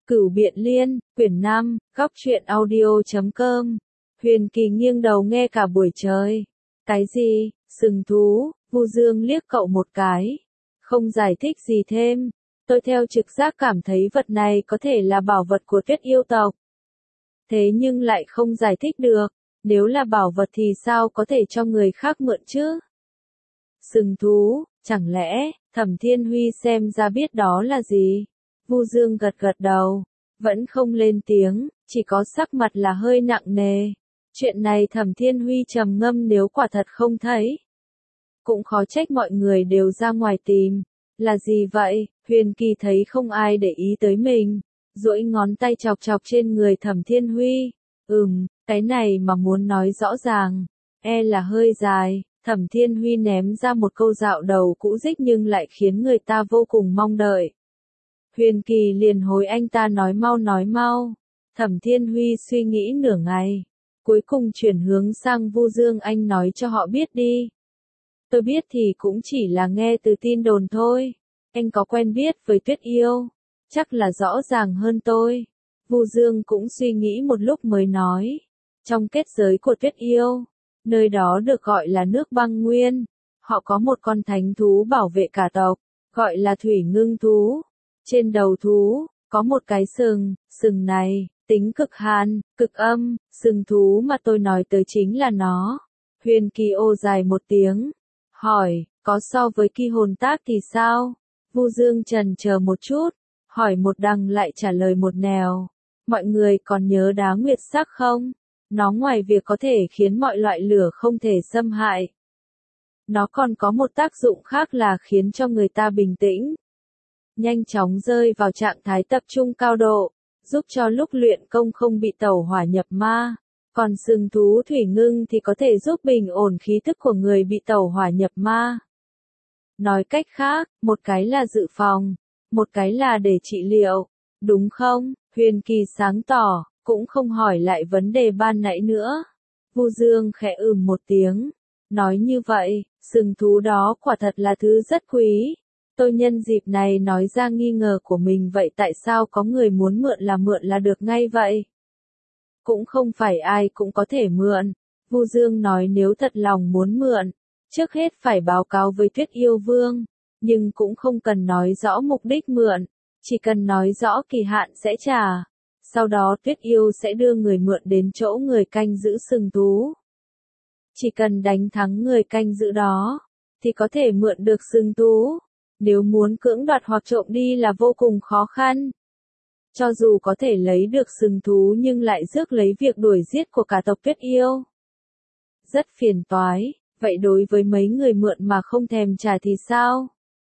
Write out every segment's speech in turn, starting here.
Cửu Biện Liên, quyển 5, góc truyện audio.com. Huyền Kỳ nghiêng đầu nghe cả buổi trời. Cái gì? Sừng thú? Vu Dương liếc cậu một cái. Không giải thích gì thêm. Tôi theo trực giác cảm thấy vật này có thể là bảo vật của Tuyết yêu tộc. Thế nhưng lại không giải thích được. Nếu là bảo vật thì sao có thể cho người khác mượn chứ? Sừng thú, chẳng lẽ, Thẩm Thiên Huy xem ra biết đó là gì? Vu Dương gật gật đầu, vẫn không lên tiếng, chỉ có sắc mặt là hơi nặng nề. Chuyện này Thẩm Thiên Huy trầm ngâm, nếu quả thật không thấy. Cũng khó trách mọi người đều ra ngoài tìm. Là gì vậy? Huyền Kỳ thấy không ai để ý tới mình, duỗi ngón tay chọc chọc trên người Thẩm Thiên Huy. Cái này mà muốn nói rõ ràng, là hơi dài. Thẩm Thiên Huy ném ra một câu dạo đầu cũ dích nhưng lại khiến người ta vô cùng mong đợi. Huyền Kỳ liền hối anh ta nói mau. Thẩm Thiên Huy suy nghĩ nửa ngày, cuối cùng chuyển hướng sang Vu Dương, anh nói cho họ biết đi. Tôi biết thì cũng chỉ là nghe từ tin đồn thôi. Anh có quen biết với Tuyết yêu, chắc là rõ ràng hơn tôi. Vu Dương cũng suy nghĩ một lúc mới nói. Trong kết giới của Tuyết yêu, nơi đó được gọi là nước băng nguyên. Họ có một con thánh thú bảo vệ cả tộc, gọi là thủy ngưng thú. Trên đầu thú, có một cái sừng này, tính cực hàn, cực âm, sừng thú mà tôi nói tới chính là nó. Huyền Kỳ ô dài một tiếng, hỏi, có so với Ki hồn tác thì sao? Vu Dương chần chờ một chút, hỏi một đằng lại trả lời một nẻo. Mọi người còn nhớ đá nguyệt sắc không? Nó ngoài việc có thể khiến mọi loại lửa không thể xâm hại, nó còn có một tác dụng khác là khiến cho người ta bình tĩnh, nhanh chóng rơi vào trạng thái tập trung cao độ, giúp cho lúc luyện công không bị tẩu hỏa nhập ma. Còn sừng thú thủy ngưng thì có thể giúp bình ổn khí thức của người bị tẩu hỏa nhập ma. Nói cách khác, một cái là dự phòng, một cái là để trị liệu, đúng không? Huyền Kỳ sáng tỏ, cũng không hỏi lại vấn đề ban nãy nữa. Vu Dương khẽ một tiếng, nói như vậy, sừng thú đó quả thật là thứ rất quý. Tôi nhân dịp này nói ra nghi ngờ của mình, vậy tại sao có người muốn mượn là được ngay vậy? Cũng không phải ai cũng có thể mượn. Vu Dương nói nếu thật lòng muốn mượn, trước hết phải báo cáo với Tuyết yêu vương, nhưng cũng không cần nói rõ mục đích mượn, chỉ cần nói rõ kỳ hạn sẽ trả. Sau đó Tuyết yêu sẽ đưa người mượn đến chỗ người canh giữ sừng thú. Chỉ cần đánh thắng người canh giữ đó, thì có thể mượn được sừng thú. Nếu muốn cưỡng đoạt hoặc trộm đi là vô cùng khó khăn. Cho dù có thể lấy được sừng thú nhưng lại rước lấy việc đuổi giết của cả tộc Tuyết yêu. Rất phiền toái, vậy đối với mấy người mượn mà không thèm trả thì sao?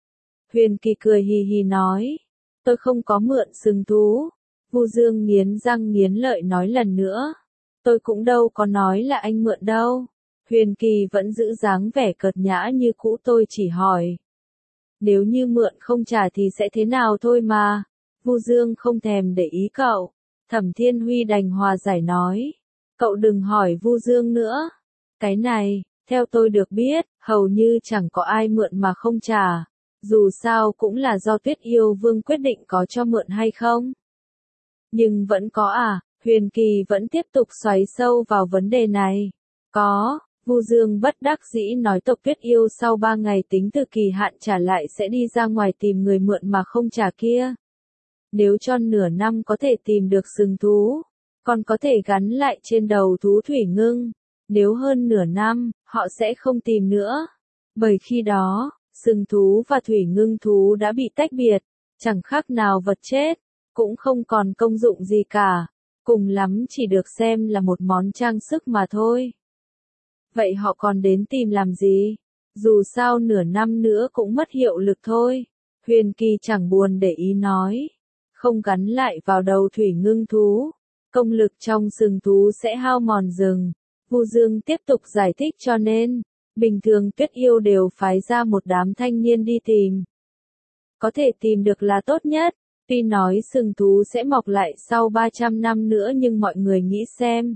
Huyền Kỳ cười hì hì nói, tôi không có mượn sừng thú. Vu Dương nghiến răng nghiến lợi nói lần nữa, tôi cũng đâu có nói là anh mượn đâu. Huyền Kỳ vẫn giữ dáng vẻ cợt nhã như cũ, tôi chỉ hỏi. Nếu như mượn không trả thì sẽ thế nào thôi mà. Vu Dương không thèm để ý cậu. Thẩm Thiên Huy đành hòa giải nói, cậu đừng hỏi Vu Dương nữa. Cái này, theo tôi được biết, hầu như chẳng có ai mượn mà không trả. Dù sao cũng là do Tuyết yêu vương quyết định có cho mượn hay không. Nhưng vẫn có à? Huyền Kỳ vẫn tiếp tục xoáy sâu vào vấn đề này. Có. Vu Dương bất đắc dĩ nói tộc Tuyết yêu sau 3 ngày tính từ kỳ hạn trả lại sẽ đi ra ngoài tìm người mượn mà không trả kia. Nếu cho nửa năm có thể tìm được sừng thú, còn có thể gắn lại trên đầu thú thủy ngưng. Nếu hơn nửa năm, họ sẽ không tìm nữa. Bởi khi đó, sừng thú và thủy ngưng thú đã bị tách biệt, chẳng khác nào vật chết, cũng không còn công dụng gì cả. Cùng lắm chỉ được xem là một món trang sức mà thôi. Vậy họ còn đến tìm làm gì? Dù sao nửa năm nữa cũng mất hiệu lực thôi. Huyền Kỳ chẳng buồn để ý nói. Không gắn lại vào đầu thủy ngưng thú, công lực trong sừng thú sẽ hao mòn rừng. Vu Dương tiếp tục giải thích cho nên, bình thường Tuyết yêu đều phái ra một đám thanh niên đi tìm. Có thể tìm được là tốt nhất. Tuy nói sừng thú sẽ mọc lại sau 300 năm nữa nhưng mọi người nghĩ xem.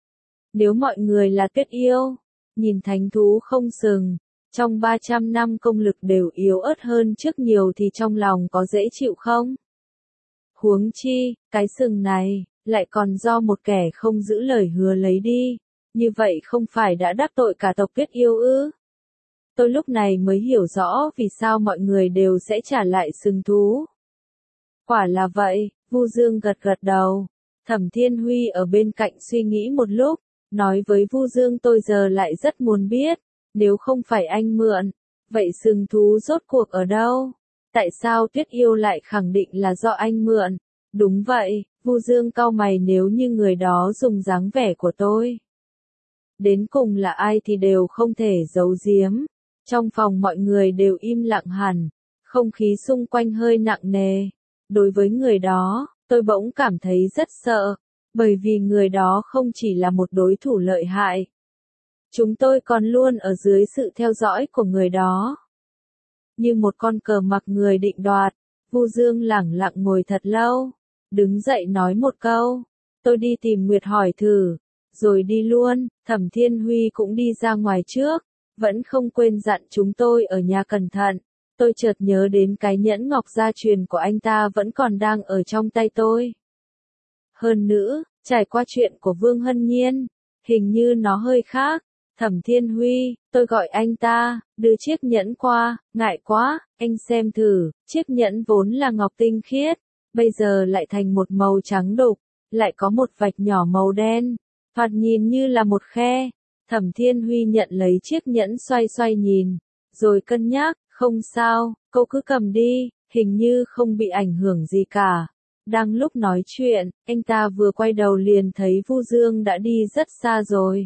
Nếu mọi người là Tuyết yêu, nhìn thánh thú không sừng, trong 300 năm công lực đều yếu ớt hơn trước nhiều thì trong lòng có dễ chịu không? Huống chi, cái sừng này, lại còn do một kẻ không giữ lời hứa lấy đi, như vậy không phải đã đắc tội cả tộc Tuyết Yêu ư? Tôi lúc này mới hiểu rõ vì sao mọi người đều sẽ trả lại sừng thú. Quả là vậy, Vu Dương gật gật đầu. Thẩm Thiên Huy ở bên cạnh suy nghĩ một lúc, nói với Vu Dương tôi giờ lại rất muốn biết, nếu không phải anh mượn, vậy sừng thú rốt cuộc ở đâu? Tại sao Tuyết Yêu lại khẳng định là do anh mượn? Đúng vậy, Vu Dương cau mày, nếu như người đó dùng dáng vẻ của tôi. Đến cùng là ai thì đều không thể giấu giếm. Trong phòng mọi người đều im lặng hẳn, không khí xung quanh hơi nặng nề. Đối với người đó, tôi bỗng cảm thấy rất sợ, bởi vì người đó không chỉ là một đối thủ lợi hại. Chúng tôi còn luôn ở dưới sự theo dõi của người đó. Như một con cờ mặc người định đoạt, Vu Dương lẳng lặng ngồi thật lâu, đứng dậy nói một câu, tôi đi tìm Nguyệt hỏi thử, rồi đi luôn. Thẩm Thiên Huy cũng đi ra ngoài trước, vẫn không quên dặn chúng tôi ở nhà cẩn thận. Tôi chợt nhớ đến cái nhẫn ngọc gia truyền của anh ta vẫn còn đang ở trong tay tôi. Hơn nữa, trải qua chuyện của Vương Hân Nhiên, hình như nó hơi khác. Thẩm Thiên Huy, tôi gọi anh ta, đưa chiếc nhẫn qua, ngại quá, anh xem thử, chiếc nhẫn vốn là ngọc tinh khiết, bây giờ lại thành một màu trắng đục, lại có một vạch nhỏ màu đen, thoạt nhìn như là một khe. Thẩm Thiên Huy nhận lấy chiếc nhẫn xoay xoay nhìn, rồi cân nhắc, không sao, cậu cứ cầm đi, hình như không bị ảnh hưởng gì cả. Đang lúc nói chuyện, anh ta vừa quay đầu liền thấy Vu Dương đã đi rất xa rồi.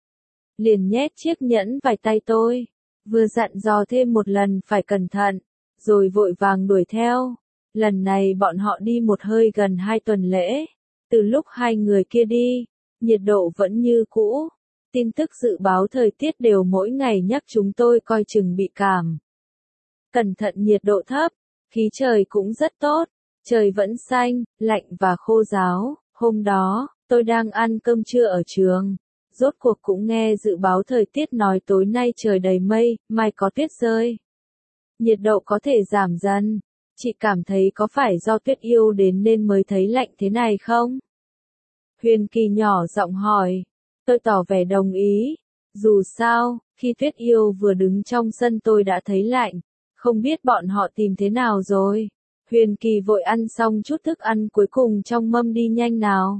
Liền nhét chiếc nhẫn vào tay tôi, vừa dặn dò thêm một lần phải cẩn thận, rồi vội vàng đuổi theo. Lần này bọn họ đi một hơi gần 2 tuần lễ, từ lúc hai người kia đi, nhiệt độ vẫn như cũ. Tin tức dự báo thời tiết đều mỗi ngày nhắc chúng tôi coi chừng bị cảm. Cẩn thận nhiệt độ thấp, khí trời cũng rất tốt, trời vẫn xanh, lạnh và khô ráo. Hôm đó, tôi đang ăn cơm trưa ở trường, rốt cuộc cũng nghe dự báo thời tiết nói tối nay trời đầy mây, mai có tuyết rơi. Nhiệt độ có thể giảm dần, chị cảm thấy có phải do Tuyết Yêu đến nên mới thấy lạnh thế này không? Huyền Kỳ nhỏ giọng hỏi. Tôi tỏ vẻ đồng ý. Dù sao, khi Tuyết Yêu vừa đứng trong sân tôi đã thấy lạnh. Không biết bọn họ tìm thế nào rồi. Huyền Kỳ vội ăn xong chút thức ăn cuối cùng trong mâm đi nhanh nào.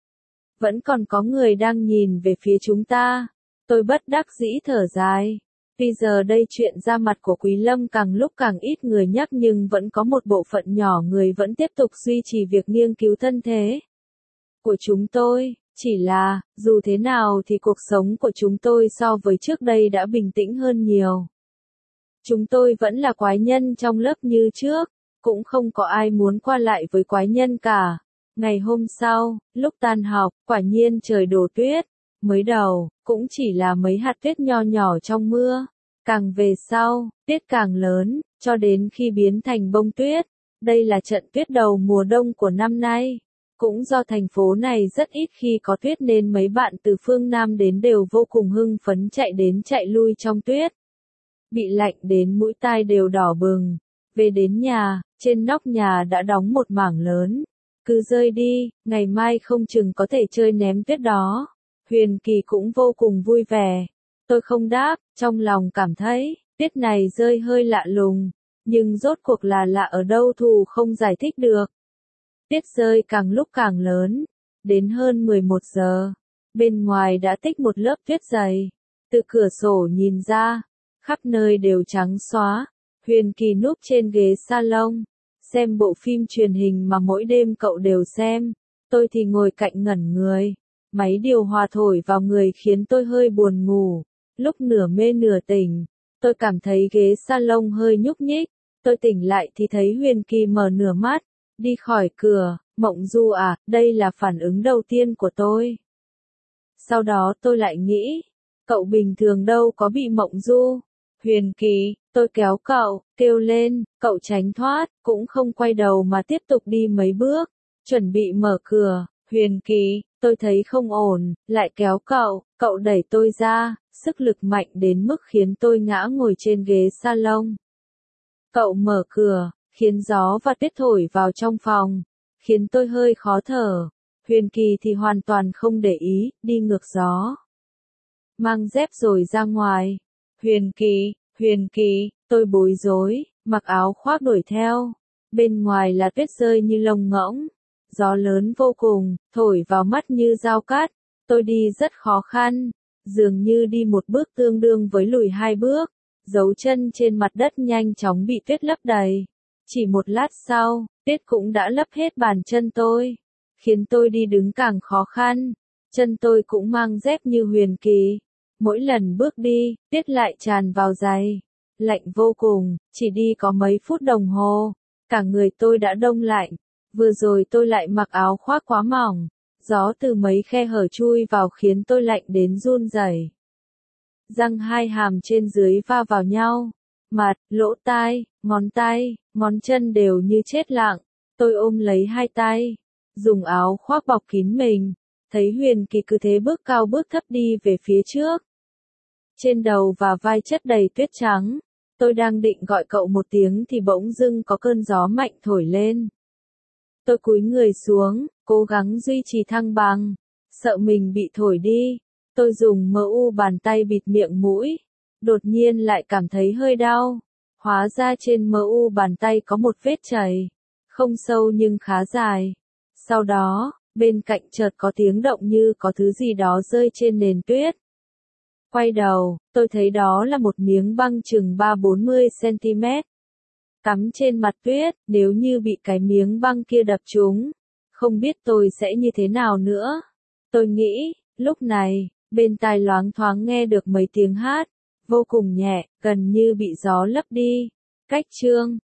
Vẫn còn có người đang nhìn về phía chúng ta. Tôi bất đắc dĩ thở dài. Tuy giờ đây chuyện ra mặt của Quý Lâm càng lúc càng ít người nhắc nhưng vẫn có một bộ phận nhỏ người vẫn tiếp tục duy trì việc nghiên cứu thân thế của chúng tôi. Chỉ là, dù thế nào thì cuộc sống của chúng tôi so với trước đây đã bình tĩnh hơn nhiều. Chúng tôi vẫn là quái nhân trong lớp như trước, cũng không có ai muốn qua lại với quái nhân cả. Ngày hôm sau, lúc tan học, quả nhiên trời đổ tuyết. Mới đầu, cũng chỉ là mấy hạt tuyết nho nhỏ trong mưa. Càng về sau, tuyết càng lớn, cho đến khi biến thành bông tuyết. Đây là trận tuyết đầu mùa đông của năm nay. Cũng do thành phố này rất ít khi có tuyết nên mấy bạn từ phương Nam đến đều vô cùng hưng phấn chạy đến chạy lui trong tuyết. Bị lạnh đến mũi tai đều đỏ bừng. Về đến nhà, trên nóc nhà đã đóng một mảng lớn. Cứ rơi đi, ngày mai không chừng có thể chơi ném tuyết đó. Huyền Kỳ cũng vô cùng vui vẻ. Tôi không đáp, trong lòng cảm thấy, tuyết này rơi hơi lạ lùng. Nhưng rốt cuộc là lạ ở đâu thù không giải thích được. Tuyết rơi càng lúc càng lớn. Đến hơn 11 giờ, bên ngoài đã tích một lớp tuyết dày. Từ cửa sổ nhìn ra, khắp nơi đều trắng xóa. Huyền Kỳ núp trên ghế salon, xem bộ phim truyền hình mà mỗi đêm cậu đều xem. Tôi thì ngồi cạnh ngẩn người. Máy điều hòa thổi vào người khiến tôi hơi buồn ngủ. Lúc nửa mê nửa tỉnh, tôi cảm thấy ghế salon hơi nhúc nhích. Tôi tỉnh lại thì thấy Huyền Kỳ mở nửa mắt, đi khỏi cửa. Mộng du à, đây là phản ứng đầu tiên của tôi. Sau đó tôi lại nghĩ, cậu bình thường đâu có bị mộng du. Huyền Kỳ, tôi kéo cậu, kêu lên, cậu tránh thoát, cũng không quay đầu mà tiếp tục đi mấy bước, chuẩn bị mở cửa. Huyền Kỳ, tôi thấy không ổn, lại kéo cậu đẩy tôi ra, sức lực mạnh đến mức khiến tôi ngã ngồi trên ghế salon. Cậu mở cửa, khiến gió và tuyết thổi vào trong phòng, khiến tôi hơi khó thở. Huyền Kỳ thì hoàn toàn không để ý, đi ngược gió. Mang dép rồi ra ngoài. Huyền Kỳ, tôi bối rối, mặc áo khoác đuổi theo. Bên ngoài là tuyết rơi như lông ngỗng. Gió lớn vô cùng, thổi vào mắt như dao cắt. Tôi đi rất khó khăn, dường như đi một bước tương đương với lùi 2 bước. Dấu chân trên mặt đất nhanh chóng bị tuyết lấp đầy. Chỉ một lát sau, tuyết cũng đã lấp hết bàn chân tôi, khiến tôi đi đứng càng khó khăn. Chân tôi cũng mang dép như Huyền Kỳ. Mỗi lần bước đi, tuyết lại tràn vào giày. Lạnh vô cùng, chỉ đi có mấy phút đồng hồ. Cả người tôi đã đông lạnh. Vừa rồi tôi lại mặc áo khoác quá mỏng. Gió từ mấy khe hở chui vào khiến tôi lạnh đến run rẩy. Răng hai hàm trên dưới va vào nhau. Mặt, lỗ tai, ngón chân đều như chết lặng. Tôi ôm lấy hai tay, dùng áo khoác bọc kín mình. Thấy Huyền Kỳ cứ thế bước cao bước thấp đi về phía trước. Trên đầu và vai chất đầy tuyết trắng. Tôi đang định gọi cậu một tiếng thì bỗng dưng có cơn gió mạnh thổi lên. Tôi cúi người xuống, cố gắng duy trì thăng bằng. Sợ mình bị thổi đi. Tôi dùng MU bàn tay bịt miệng mũi. Đột nhiên lại cảm thấy hơi đau. Hóa ra trên MU bàn tay có một vết chảy. Không sâu nhưng khá dài. Sau đó, bên cạnh chợt có tiếng động như có thứ gì đó rơi trên nền tuyết. Quay đầu, tôi thấy đó là một miếng băng chừng 3-40 cm. Cắm trên mặt tuyết, nếu như bị cái miếng băng kia đập trúng, không biết tôi sẽ như thế nào nữa. Tôi nghĩ, lúc này, bên tai loáng thoáng nghe được mấy tiếng hát, vô cùng nhẹ, gần như bị gió lấp đi. Cách chương